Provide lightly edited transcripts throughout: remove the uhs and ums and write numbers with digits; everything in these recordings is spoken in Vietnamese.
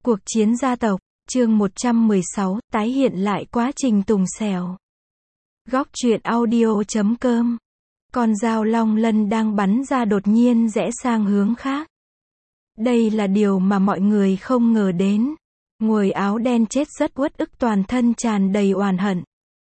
Cuộc chiến gia tộc, chương 116, tái hiện lại quá trình Tùng Xẻo. Góc truyện audio.com. Con dao long lân đang bắn ra đột nhiên rẽ sang hướng khác. Đây là điều mà mọi người không ngờ đến. Người áo đen chết rất uất ức, toàn thân tràn đầy oán hận.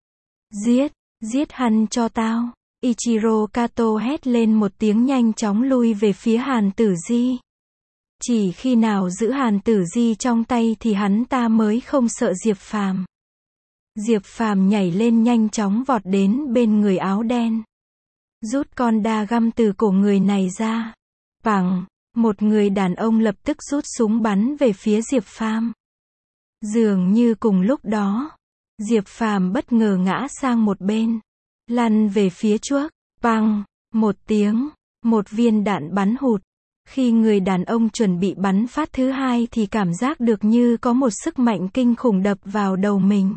Giết hắn cho tao. Ichiro Kato hét lên một tiếng, nhanh chóng lui về phía Hàn Tử Di. Chỉ khi nào giữ Hàn Tử Di trong tay thì hắn ta mới không sợ Diệp Phàm. Diệp Phàm nhảy lên, nhanh chóng vọt đến bên người áo đen. Rút con đa găm từ cổ người này ra. Bằng, một người đàn ông lập tức rút súng bắn về phía Diệp Phàm. Dường như cùng lúc đó, Diệp Phàm bất ngờ ngã sang một bên, lăn về phía trước. Bang, một tiếng, một viên đạn bắn hụt. Khi người đàn ông chuẩn bị bắn phát thứ hai thì cảm giác được như có một sức mạnh kinh khủng đập vào đầu mình.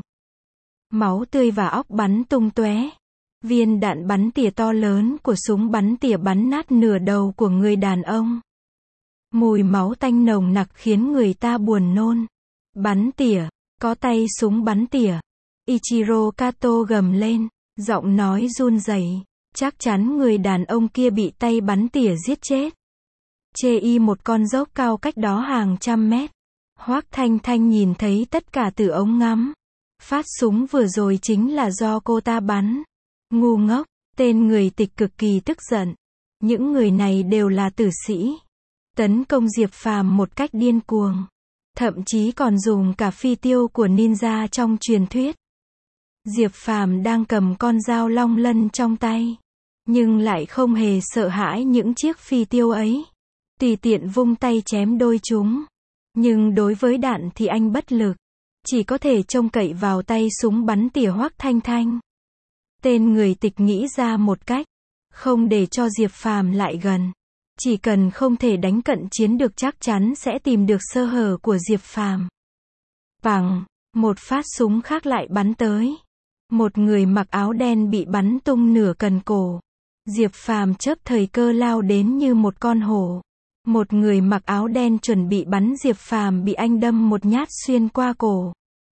Máu tươi và óc bắn tung tóe. Viên đạn bắn tỉa to lớn của súng bắn tỉa bắn nát nửa đầu của người đàn ông. Mùi máu tanh nồng nặc khiến người ta buồn nôn. Bắn tỉa, có tay súng bắn tỉa. Ichiro Kato gầm lên, giọng nói run rẩy. Chắc chắn người đàn ông kia bị tay bắn tỉa giết chết. Chê y một con dốc cao cách đó hàng trăm mét. Hoắc Thanh Thanh nhìn thấy tất cả từ ống ngắm. Phát súng vừa rồi chính là do cô ta bắn. Ngu ngốc, tên người Tịch cực kỳ tức giận. Những người này đều là tử sĩ. Tấn công Diệp Phàm một cách điên cuồng. Thậm chí còn dùng cả phi tiêu của ninja trong truyền thuyết. Diệp Phàm đang cầm con dao long lân trong tay. Nhưng lại không hề sợ hãi những chiếc phi tiêu ấy. Tùy tiện vung tay chém đôi chúng. Nhưng đối với đạn thì anh bất lực. Chỉ có thể trông cậy vào tay súng bắn tỉa Hoắc Thanh Thanh. Tên người Tịch nghĩ ra một cách. Không để cho Diệp Phàm lại gần. Chỉ cần không thể đánh cận chiến được chắc chắn sẽ tìm được sơ hở của Diệp Phàm. Bằng, một phát súng khác lại bắn tới. Một người mặc áo đen bị bắn tung nửa cần cổ. Diệp Phàm chớp thời cơ lao đến như một con hổ. Một người mặc áo đen chuẩn bị bắn Diệp Phàm bị anh đâm một nhát xuyên qua cổ.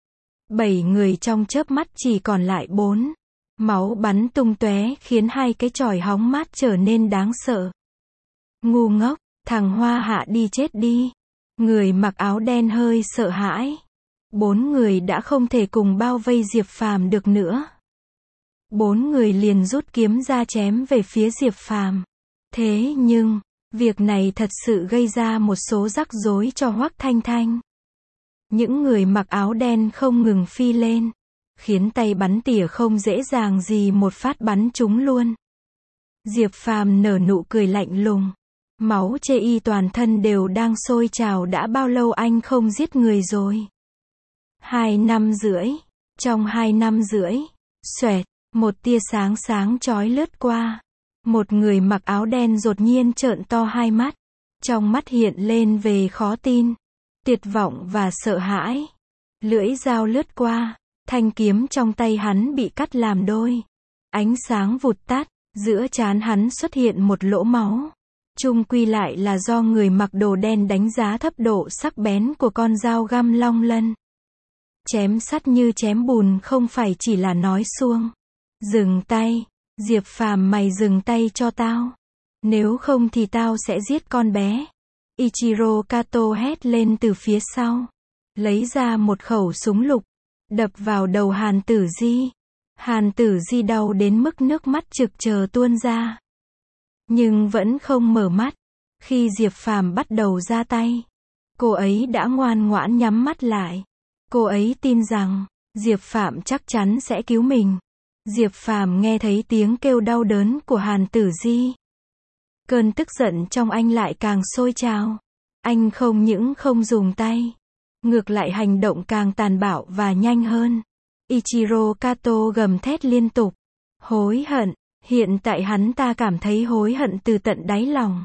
7 người trong chớp mắt chỉ còn lại 4. Máu bắn tung tóe khiến hai cái chòi hóng mát trở nên đáng sợ. Ngu ngốc, thằng Hoa Hạ đi chết đi. Người mặc áo đen hơi sợ hãi. 4 người đã không thể cùng bao vây Diệp Phàm được nữa. 4 người liền rút kiếm ra chém về phía Diệp Phàm. Thế nhưng, việc này thật sự gây ra một số rắc rối cho Hoắc Thanh Thanh. Những người mặc áo đen không ngừng phi lên, khiến tay bắn tỉa không dễ dàng gì một phát bắn trúng luôn. Diệp Phàm nở nụ cười lạnh lùng. Máu chê y toàn thân đều đang sôi trào. Đã bao lâu anh không giết người rồi? 2 năm rưỡi. Trong 2 năm rưỡi, xoẹt, một tia sáng sáng chói lướt qua. Một người mặc áo đen đột nhiên trợn to hai mắt. Trong mắt hiện lên về khó tin, tuyệt vọng và sợ hãi. Lưỡi dao lướt qua, thanh kiếm trong tay hắn bị cắt làm đôi. Ánh sáng vụt tắt, giữa trán hắn xuất hiện một lỗ máu. Chung quy lại là do người mặc đồ đen đánh giá thấp độ sắc bén của con dao găm long lân. Chém sắt như chém bùn, không phải chỉ là nói suông. Dừng tay. Diệp Phàm, mày dừng tay cho tao. Nếu không thì tao sẽ giết con bé. Ichiro Kato hét lên từ phía sau. Lấy ra một khẩu súng lục. Đập vào đầu Hàn Tử Di. Hàn Tử Di đau đến mức nước mắt trực trờ tuôn ra. Nhưng vẫn không mở mắt. Khi Diệp Phàm bắt đầu ra tay, cô ấy đã ngoan ngoãn nhắm mắt lại. Cô ấy tin rằng Diệp Phàm chắc chắn sẽ cứu mình. Diệp Phàm nghe thấy tiếng kêu đau đớn của Hàn Tử Di. Cơn tức giận trong anh lại càng sôi trào. Anh không những không dùng tay, ngược lại hành động càng tàn bạo và nhanh hơn. Ichiro Kato gầm thét liên tục. Hối hận. Hiện tại hắn ta cảm thấy hối hận từ tận đáy lòng.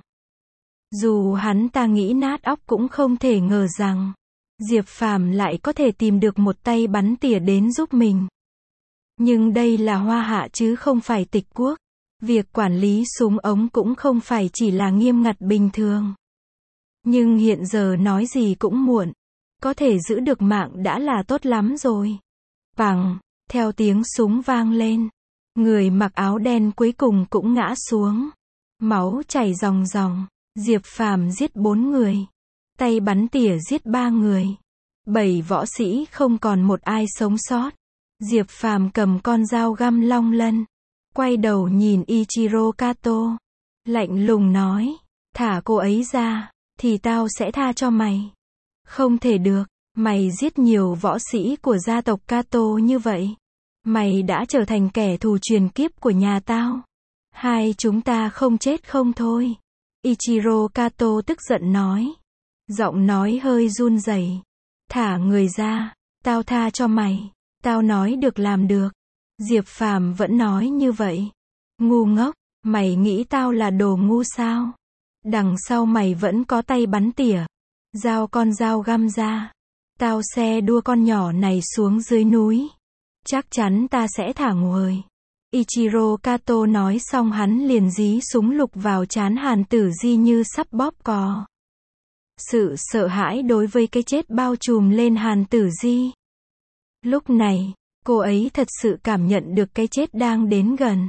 Dù hắn ta nghĩ nát óc cũng không thể ngờ rằng Diệp Phàm lại có thể tìm được một tay bắn tỉa đến giúp mình. Nhưng đây là Hoa Hạ chứ không phải Tịch quốc. Việc quản lý súng ống cũng không phải chỉ là nghiêm ngặt bình thường. Nhưng hiện giờ nói gì cũng muộn. Có thể giữ được mạng đã là tốt lắm rồi. Bằng, theo tiếng súng vang lên. Người mặc áo đen cuối cùng cũng ngã xuống. Máu chảy ròng ròng. Diệp Phàm giết 4 người. Tay bắn tỉa giết 3 người. 7 võ sĩ không còn một ai sống sót. Diệp Phàm cầm con dao găm long lân. Quay đầu nhìn Ichiro Kato. Lạnh lùng nói. Thả cô ấy ra, thì tao sẽ tha cho mày. Không thể được, mày giết nhiều võ sĩ của gia tộc Kato như vậy. Mày đã trở thành kẻ thù truyền kiếp của nhà tao. Hai chúng ta không chết không thôi. Ichiro Kato tức giận nói. Giọng nói hơi run rẩy. Thả người ra, tao tha cho mày. Tao nói được làm được. Diệp Phàm vẫn nói như vậy. Ngu ngốc, mày nghĩ tao là đồ ngu sao? Đằng sau mày vẫn có tay bắn tỉa. Giao con dao găm ra. Tao xe đua con nhỏ này xuống dưới núi. Chắc chắn ta sẽ thả nguội. Ichiro Kato nói xong hắn liền dí súng lục vào trán Hàn Tử Di như sắp bóp cò. Sự sợ hãi đối với cái chết bao trùm lên Hàn Tử Di. Lúc này, cô ấy thật sự cảm nhận được cái chết đang đến gần.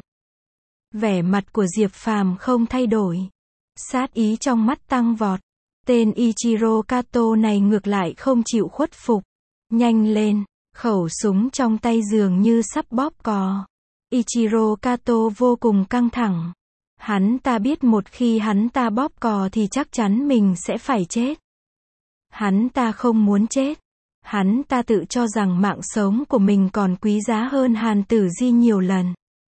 Vẻ mặt của Diệp Phàm không thay đổi. Sát ý trong mắt tăng vọt. Tên Ichiro Kato này ngược lại không chịu khuất phục. Nhanh lên, khẩu súng trong tay dường như sắp bóp cò. Ichiro Kato vô cùng căng thẳng. Hắn ta biết một khi hắn ta bóp cò thì chắc chắn mình sẽ phải chết. Hắn ta không muốn chết. Hắn ta tự cho rằng mạng sống của mình còn quý giá hơn Hàn Tử Di nhiều lần.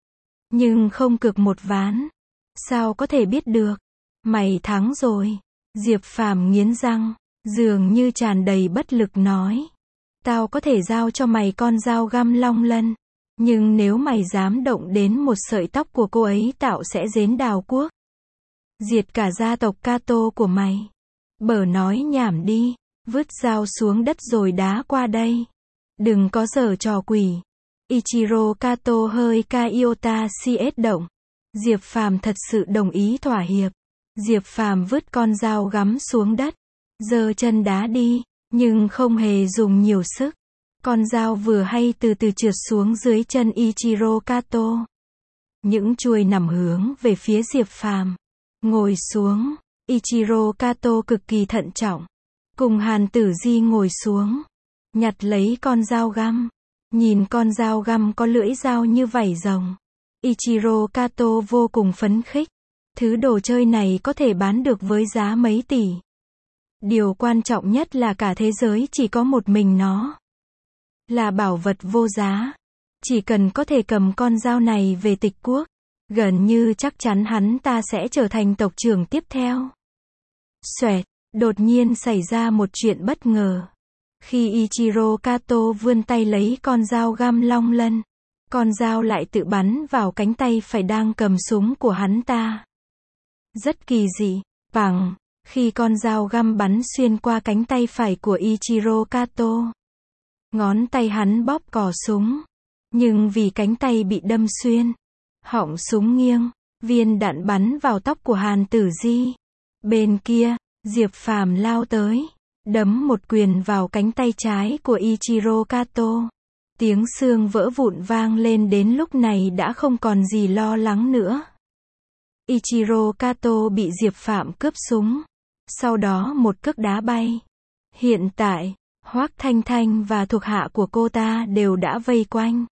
Nhưng không cược một ván. Sao có thể biết được? Mày thắng rồi. Diệp Phàm nghiến răng, dường như tràn đầy bất lực nói. Tao có thể giao cho mày con dao găm long lân. Nhưng nếu mày dám động đến một sợi tóc của cô ấy tao sẽ giết đào quốc. Diệt cả gia tộc Kato của mày. Bở nói nhảm đi. Vứt dao xuống đất rồi đá qua đây. Đừng có giở trò quỷ. Ichiro Kato hơi Kaiota CS động. Diệp Phàm thật sự đồng ý thỏa hiệp. Diệp Phàm vứt con dao gắm xuống đất. Giơ chân đá đi. Nhưng không hề dùng nhiều sức. Con dao vừa hay từ từ trượt xuống dưới chân Ichiro Kato. Những chuôi nằm hướng về phía Diệp Phàm. Ngồi xuống. Ichiro Kato cực kỳ thận trọng. Cùng Hàn Tử Di ngồi xuống. Nhặt lấy con dao găm. Nhìn con dao găm có lưỡi dao như vảy rồng. Ichiro Kato vô cùng phấn khích. Thứ đồ chơi này có thể bán được với giá mấy tỷ. Điều quan trọng nhất là cả thế giới chỉ có một mình nó. Là bảo vật vô giá. Chỉ cần có thể cầm con dao này về Tịch Quốc. Gần như chắc chắn hắn ta sẽ trở thành tộc trưởng tiếp theo. Xoẹt. Đột nhiên xảy ra một chuyện bất ngờ. Khi Ichiro Kato vươn tay lấy con dao găm long lân. Con dao lại tự bắn vào cánh tay phải đang cầm súng của hắn ta. Rất kỳ dị. Bằng. Khi con dao găm bắn xuyên qua cánh tay phải của Ichiro Kato. Ngón tay hắn bóp cò súng. Nhưng vì cánh tay bị đâm xuyên. Họng súng nghiêng. Viên đạn bắn vào tóc của Hàn Tử Di. Bên kia, Diệp Phàm lao tới. Đấm một quyền vào cánh tay trái của Ichiro Kato. Tiếng xương vỡ vụn vang lên đến lúc này đã không còn gì lo lắng nữa. Ichiro Kato bị Diệp Phàm cướp súng. Sau đó một cước đá bay. Hiện tại, Hoắc Thanh Thanh và thuộc hạ của cô ta đều đã vây quanh.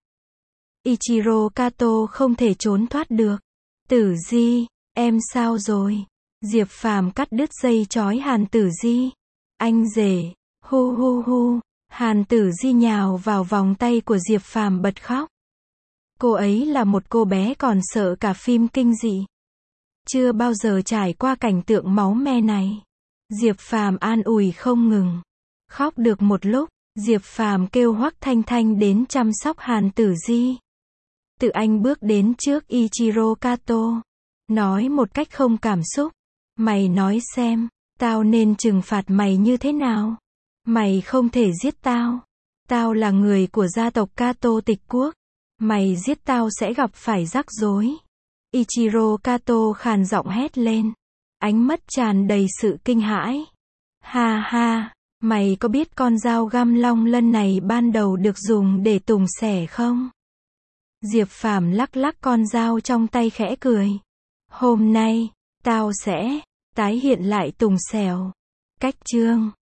Ichiro Kato không thể trốn thoát được. Tử Di, em sao rồi? Diệp Phàm cắt đứt dây trói Hàn Tử Di. Anh rể, hu hu hu. Hàn Tử Di nhào vào vòng tay của Diệp Phàm bật khóc. Cô ấy là một cô bé còn sợ cả phim kinh dị. Chưa bao giờ trải qua cảnh tượng máu me này. Diệp Phàm an ủi không ngừng. Khóc được một lúc, Diệp Phàm kêu Hoắc Thanh Thanh đến chăm sóc Hàn Tử Di. Tự anh bước đến trước Ichiro Kato. Nói một cách không cảm xúc. Mày nói xem, tao nên trừng phạt mày như thế nào? Mày không thể giết tao. Tao là người của gia tộc Kato Tịch Quốc. Mày giết tao sẽ gặp phải rắc rối. Ichiro Kato khàn giọng hét lên. Ánh mắt tràn đầy sự kinh hãi. Ha ha, Mày có biết con dao găm long lân này ban đầu được dùng để tùng xẻ không? Diệp Phàm lắc lắc con dao trong tay khẽ cười. Hôm nay, tao sẽ tái hiện lại tùng xẻo. Cách chương